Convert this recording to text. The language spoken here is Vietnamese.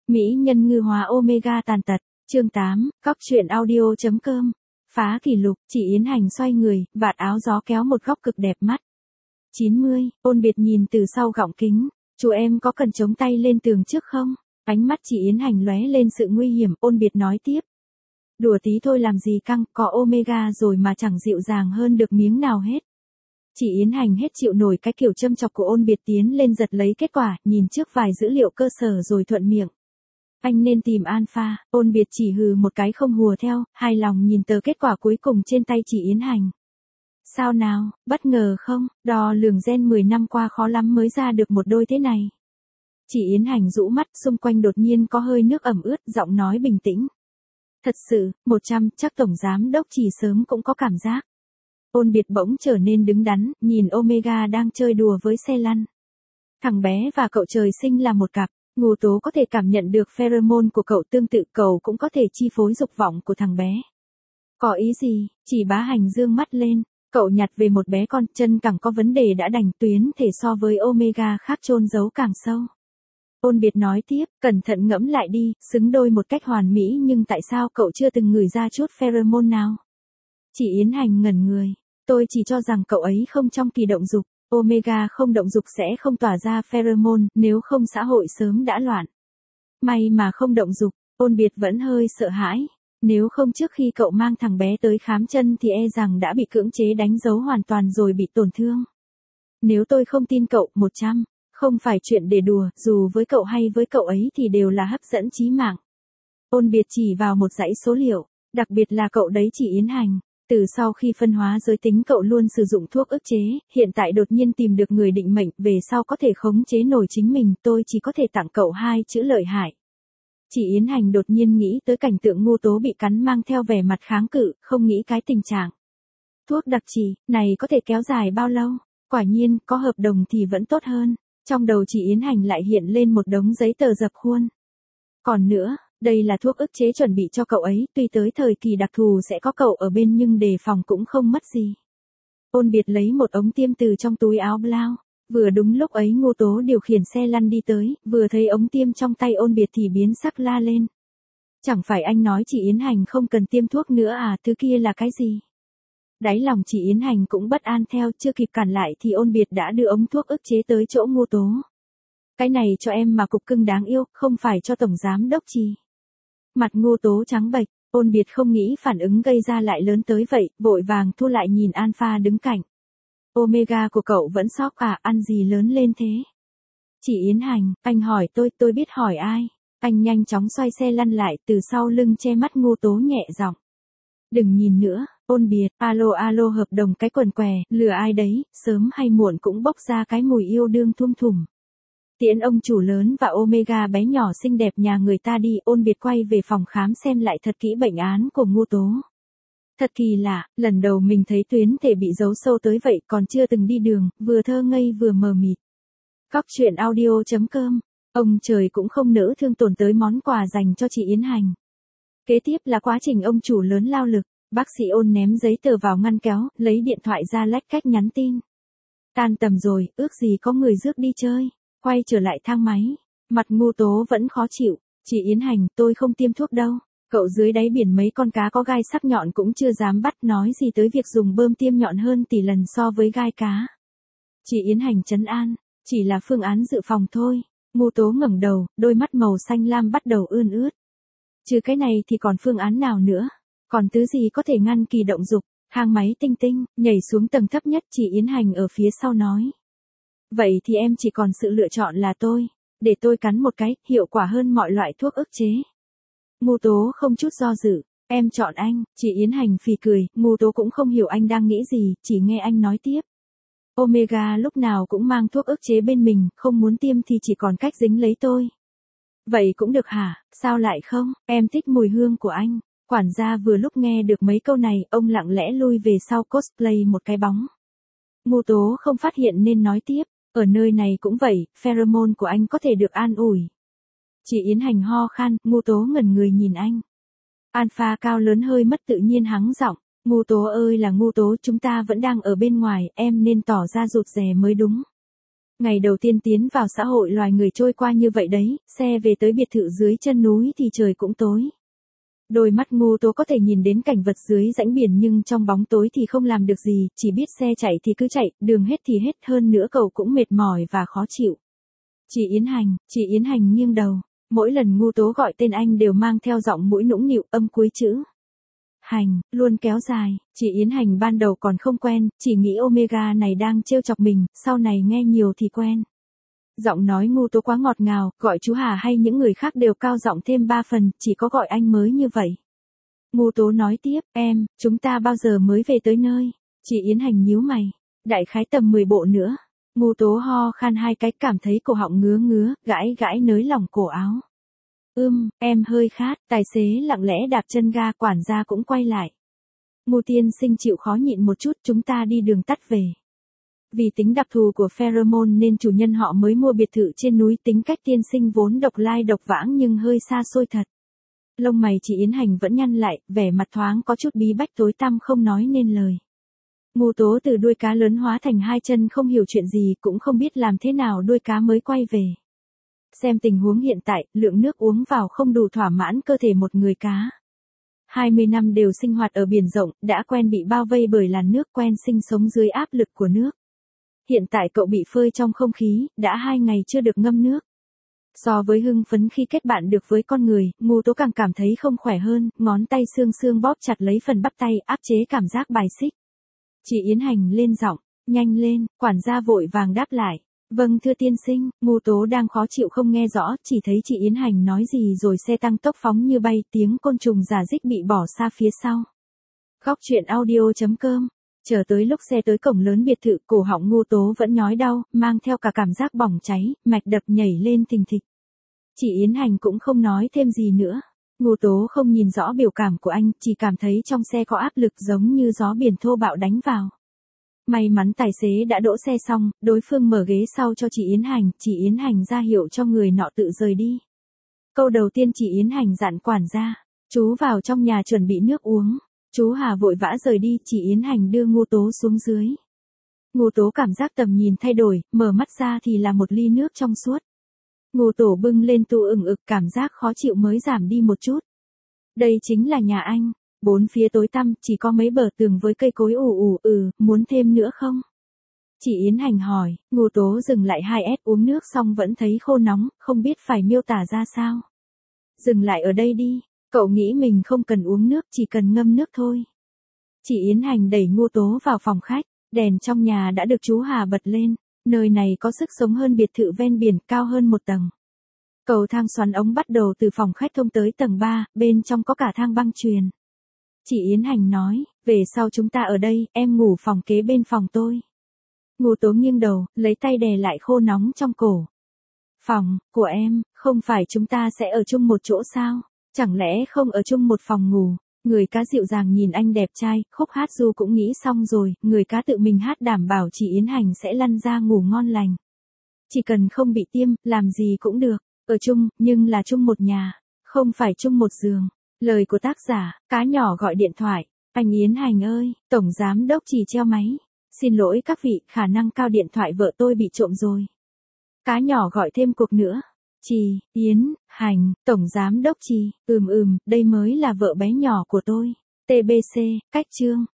Mỹ nhân ngư hóa Omega tàn tật, chương 8, Cóc truyện audio.com. Phá kỷ lục, chị Yến Hành xoay người, vạt áo gió kéo một góc cực đẹp mắt. 90, Ôn Biệt nhìn từ sau gọng kính, chú em có cần chống tay lên tường trước không? Ánh mắt chị Yến Hành lóe lên sự nguy hiểm, Ôn Biệt nói tiếp. Đùa tí thôi làm gì căng, có Omega rồi mà chẳng dịu dàng hơn được miếng nào hết. Chị Yến Hành hết chịu nổi cái kiểu châm chọc của Ôn Biệt tiến lên giật lấy kết quả, nhìn trước vài dữ liệu cơ sở rồi thuận miệng. Anh nên tìm Alpha, Ôn Biệt chỉ hừ một cái không hùa theo, hài lòng nhìn tờ kết quả cuối cùng trên tay chị Yến Hành. Sao nào, bất ngờ không, đo lường gen 10 năm qua khó lắm mới ra được một đôi thế này. Chị Yến Hành rũ mắt, xung quanh đột nhiên có hơi nước ẩm ướt, giọng nói bình tĩnh. Thật sự, 100, chắc tổng giám đốc chỉ sớm cũng có cảm giác. Ôn Biệt bỗng trở nên đứng đắn, nhìn Omega đang chơi đùa với xe lăn. Thằng bé và cậu trời sinh là một cặp, Ngô Tố có thể cảm nhận được pheromone của cậu, tương tự cậu cũng có thể chi phối dục vọng của thằng bé. Có ý gì? Chỉ Bá Hành dương mắt lên, cậu nhặt về một bé con, chân cẳng có vấn đề đã đành, tuyến thể so với Omega khác chôn giấu càng sâu. Ôn Biệt nói tiếp, cẩn thận ngẫm lại đi, xứng đôi một cách hoàn mỹ, nhưng tại sao cậu chưa từng ngửi ra chút pheromone nào? Chị Yến Hành ngẩn người, tôi chỉ cho rằng cậu ấy không trong kỳ động dục. Omega không động dục sẽ không tỏa ra pheromone, nếu không xã hội sớm đã loạn. May mà không động dục, Ôn Biệt vẫn hơi sợ hãi. Nếu không trước khi cậu mang thằng bé tới khám chân thì e rằng đã bị cưỡng chế đánh dấu hoàn toàn rồi bị tổn thương. Nếu tôi không tin cậu, 100, không phải chuyện để đùa, dù với cậu hay với cậu ấy thì đều là hấp dẫn chí mạng. Ôn Biệt chỉ vào một dãy số liệu, đặc biệt là cậu đấy chị Yến Hành. Từ sau khi phân hóa giới tính cậu luôn sử dụng thuốc ức chế, hiện tại đột nhiên tìm được người định mệnh, về sau có thể khống chế nổi chính mình, tôi chỉ có thể tặng cậu 2 chữ lợi hại. Chị Yến Hành đột nhiên nghĩ tới cảnh tượng Ngô Tố bị cắn mang theo vẻ mặt kháng cự, không nghĩ cái tình trạng. Thuốc đặc trị, này có thể kéo dài bao lâu? Quả nhiên, có hợp đồng thì vẫn tốt hơn. Trong đầu chị Yến Hành lại hiện lên một đống giấy tờ dập khuôn. Còn nữa, đây là thuốc ức chế chuẩn bị cho cậu ấy, tuy tới thời kỳ đặc thù sẽ có cậu ở bên nhưng đề phòng cũng không mất gì. Ôn Biệt lấy một ống tiêm từ trong túi áo blau, vừa đúng lúc ấy Ngô Tố điều khiển xe lăn đi tới, vừa thấy ống tiêm trong tay Ôn Biệt thì biến sắc la lên. Chẳng phải anh nói chị Yến Hành không cần tiêm thuốc nữa à, thứ kia là cái gì? Đáy lòng chị Yến Hành cũng bất an theo, chưa kịp cản lại thì Ôn Biệt đã đưa ống thuốc ức chế tới chỗ Ngô Tố. Cái này cho em mà cục cưng đáng yêu, không phải cho tổng giám đốc chi. Mặt Ngô Tố trắng bệch, Ôn Biệt không nghĩ phản ứng gây ra lại lớn tới vậy, vội vàng thu lại nhìn Alpha đứng cạnh. Omega của cậu vẫn sóc à, ăn gì lớn lên thế? Chị Yến Hành, anh hỏi tôi biết hỏi ai. Anh nhanh chóng xoay xe lăn lại, từ sau lưng che mắt Ngô Tố nhẹ giọng. Đừng nhìn nữa, Ôn Biệt, alo hợp đồng cái quần què, lừa ai đấy, sớm hay muộn cũng bốc ra cái mùi yêu đương thum thủm. Tiễn ông chủ lớn và Omega bé nhỏ xinh đẹp nhà người ta đi, Ôn Biệt quay về phòng khám xem lại thật kỹ bệnh án của Ngô Tố. Thật kỳ lạ, lần đầu mình thấy tuyến thể bị giấu sâu tới vậy, còn chưa từng đi đường, vừa thơ ngây vừa mờ mịt. Cóc truyện audio.com, ông trời cũng không nỡ thương tổn tới món quà dành cho chị Yến Hành. Kế tiếp là quá trình ông chủ lớn lao lực, bác sĩ Ôn ném giấy tờ vào ngăn kéo, lấy điện thoại ra lách cách nhắn tin. Tan tầm rồi, ước gì có người rước đi chơi. Quay trở lại thang máy, mặt Ngô Tố vẫn khó chịu, chị Yến Hành, tôi không tiêm thuốc đâu, cậu dưới đáy biển mấy con cá có gai sắc nhọn cũng chưa dám bắt, nói gì tới việc dùng bơm tiêm nhọn hơn tỷ lần so với gai cá. Chị Yến Hành trấn an, chỉ là phương án dự phòng thôi. Ngô Tố ngẩng đầu, đôi mắt màu xanh lam bắt đầu ươn ướt. Trừ cái này thì còn phương án nào nữa, còn thứ gì có thể ngăn kỳ động dục? Thang máy tinh tinh, nhảy xuống tầng thấp nhất, chị Yến Hành ở phía sau nói. Vậy thì em chỉ còn sự lựa chọn là để tôi cắn một cái, hiệu quả hơn mọi loại thuốc ức chế. Ngô Tố không chút do dự, em chọn anh, chị Yến Hành phì cười, Ngô Tố cũng không hiểu anh đang nghĩ gì, chỉ nghe anh nói tiếp. Omega lúc nào cũng mang thuốc ức chế bên mình, không muốn tiêm thì chỉ còn cách dính lấy tôi. Vậy cũng được hả, sao lại không, em thích mùi hương của anh. Quản gia vừa lúc nghe được mấy câu này, ông lặng lẽ lui về sau cosplay một cái bóng. Ngô Tố không phát hiện nên nói tiếp. Ở nơi này cũng vậy, pheromone của anh có thể được an ủi. Chị Yến Hành ho khan, Ngô Tố ngẩn người nhìn anh. Alpha cao lớn hơi mất tự nhiên hắng giọng, Ngô Tố ơi là Ngô Tố, chúng ta vẫn đang ở bên ngoài, em nên tỏ ra rụt rè mới đúng. Ngày đầu tiên tiến vào xã hội loài người trôi qua như vậy đấy, xe về tới biệt thự dưới chân núi thì trời cũng tối. Đôi mắt Ngô Tố có thể nhìn đến cảnh vật dưới rãnh biển nhưng trong bóng tối thì không làm được gì, chỉ biết xe chạy thì cứ chạy, đường hết thì hết, hơn nữa cậu cũng mệt mỏi và khó chịu. Chị Yến Hành nghiêng đầu. Mỗi lần Ngô Tố gọi tên anh đều mang theo giọng mũi nũng nịu, âm cuối chữ Hành, luôn kéo dài. Chị Yến Hành ban đầu còn không quen, chỉ nghĩ Omega này đang trêu chọc mình, sau này nghe nhiều thì quen. Giọng nói Ngô Tố quá ngọt ngào, gọi chú Hà hay những người khác đều cao giọng thêm 3 phần, chỉ có gọi anh mới như vậy. Ngô Tố nói tiếp, chúng ta bao giờ mới về tới nơi? Chị Yến Hành nhíu mày, đại khái tầm 10 bộ nữa. Ngô Tố ho khan 2 cái, cảm thấy cổ họng ngứa, gãi nới lỏng cổ áo. Em hơi khát, tài xế lặng lẽ đạp chân ga, quản gia cũng quay lại. Ngô tiên sinh chịu khó nhịn một chút, chúng ta đi đường tắt về. Vì tính đặc thù của pheromone nên chủ nhân họ mới mua biệt thự trên núi, tính cách tiên sinh vốn độc lai độc vãng nhưng hơi xa xôi thật. Lông mày chị Yến Hành vẫn nhăn lại, vẻ mặt thoáng có chút bí bách tối tăm không nói nên lời. Ngô Tố từ đuôi cá lớn hóa thành 2 chân, không hiểu chuyện gì, cũng không biết làm thế nào đuôi cá mới quay về. Xem tình huống hiện tại, lượng nước uống vào không đủ thỏa mãn cơ thể một người cá. 20 năm đều sinh hoạt ở biển rộng, đã quen bị bao vây bởi làn nước, quen sinh sống dưới áp lực của nước. Hiện tại cậu bị phơi trong không khí, đã 2 ngày chưa được ngâm nước. So với hưng phấn khi kết bạn được với con người, Ngô Tố càng cảm thấy không khỏe hơn, ngón tay xương bóp chặt lấy phần bắp tay, áp chế cảm giác bài xích. Chị Yến Hành lên giọng, nhanh lên, quản gia vội vàng đáp lại. Vâng thưa tiên sinh. Ngô Tố đang khó chịu không nghe rõ, chỉ thấy chị Yến Hành nói gì rồi xe tăng tốc phóng như bay, tiếng côn trùng rả rích bị bỏ xa phía sau. Góc truyện audio.com. Chờ tới lúc xe tới cổng lớn biệt thự, cổ họng Ngô Tố vẫn nhói đau, mang theo cả cảm giác bỏng cháy, mạch đập nhảy lên thình thịch. Chị Yến Hành cũng không nói thêm gì nữa. Ngô Tố không nhìn rõ biểu cảm của anh, chỉ cảm thấy trong xe có áp lực giống như gió biển thô bạo đánh vào. May mắn tài xế đã đỗ xe xong, đối phương mở ghế sau cho chị Yến Hành ra hiệu cho người nọ tự rời đi. Câu đầu tiên chị Yến Hành dặn quản gia, chú vào trong nhà chuẩn bị nước uống. Chú Hà vội vã rời đi, chị Yến Hành đưa Ngô Tố xuống dưới. Ngô Tố cảm giác tầm nhìn thay đổi, mở mắt ra thì là một ly nước trong suốt. Ngô Tổ bưng lên tu ực, cảm giác khó chịu mới giảm đi một chút. Đây chính là nhà anh. 4 phía tối tăm, chỉ có mấy bờ tường với cây cối muốn thêm nữa không? Chị Yến Hành hỏi. Ngô Tố dừng lại 2S, uống nước xong vẫn thấy khô nóng, không biết phải miêu tả ra sao. Dừng lại ở đây đi, cậu nghĩ mình không cần uống nước, chỉ cần ngâm nước thôi. Chị Yến Hành đẩy Ngô Tố vào phòng khách, đèn trong nhà đã được chú Hà bật lên, nơi này có sức sống hơn biệt thự ven biển, cao hơn 1 tầng. Cầu thang xoắn ống bắt đầu từ phòng khách thông tới tầng 3, bên trong có cả thang băng chuyền. Chị Yến Hành nói, về sau chúng ta ở đây, em ngủ phòng kế bên phòng tôi. Ngô Tố nghiêng đầu, lấy tay đè lại khô nóng trong cổ. Phòng, của em, không phải chúng ta sẽ ở chung một chỗ sao? Chẳng lẽ không ở chung một phòng ngủ? Người cá dịu dàng nhìn anh đẹp trai, khúc hát du cũng nghĩ xong rồi, người cá tự mình hát đảm bảo chị Yến Hành sẽ lăn ra ngủ ngon lành. Chỉ cần không bị tiêm, làm gì cũng được, ở chung, nhưng là chung một nhà, không phải chung một giường. Lời của tác giả, cá nhỏ gọi điện thoại, anh Yến Hành ơi, tổng giám đốc Trì treo máy. Xin lỗi các vị, khả năng cao điện thoại vợ tôi bị trộm rồi. Cá nhỏ gọi thêm cuộc nữa. Trì, Yến, Hành, tổng giám đốc Trì, đây mới là vợ bé nhỏ của tôi. TBC, cách chương.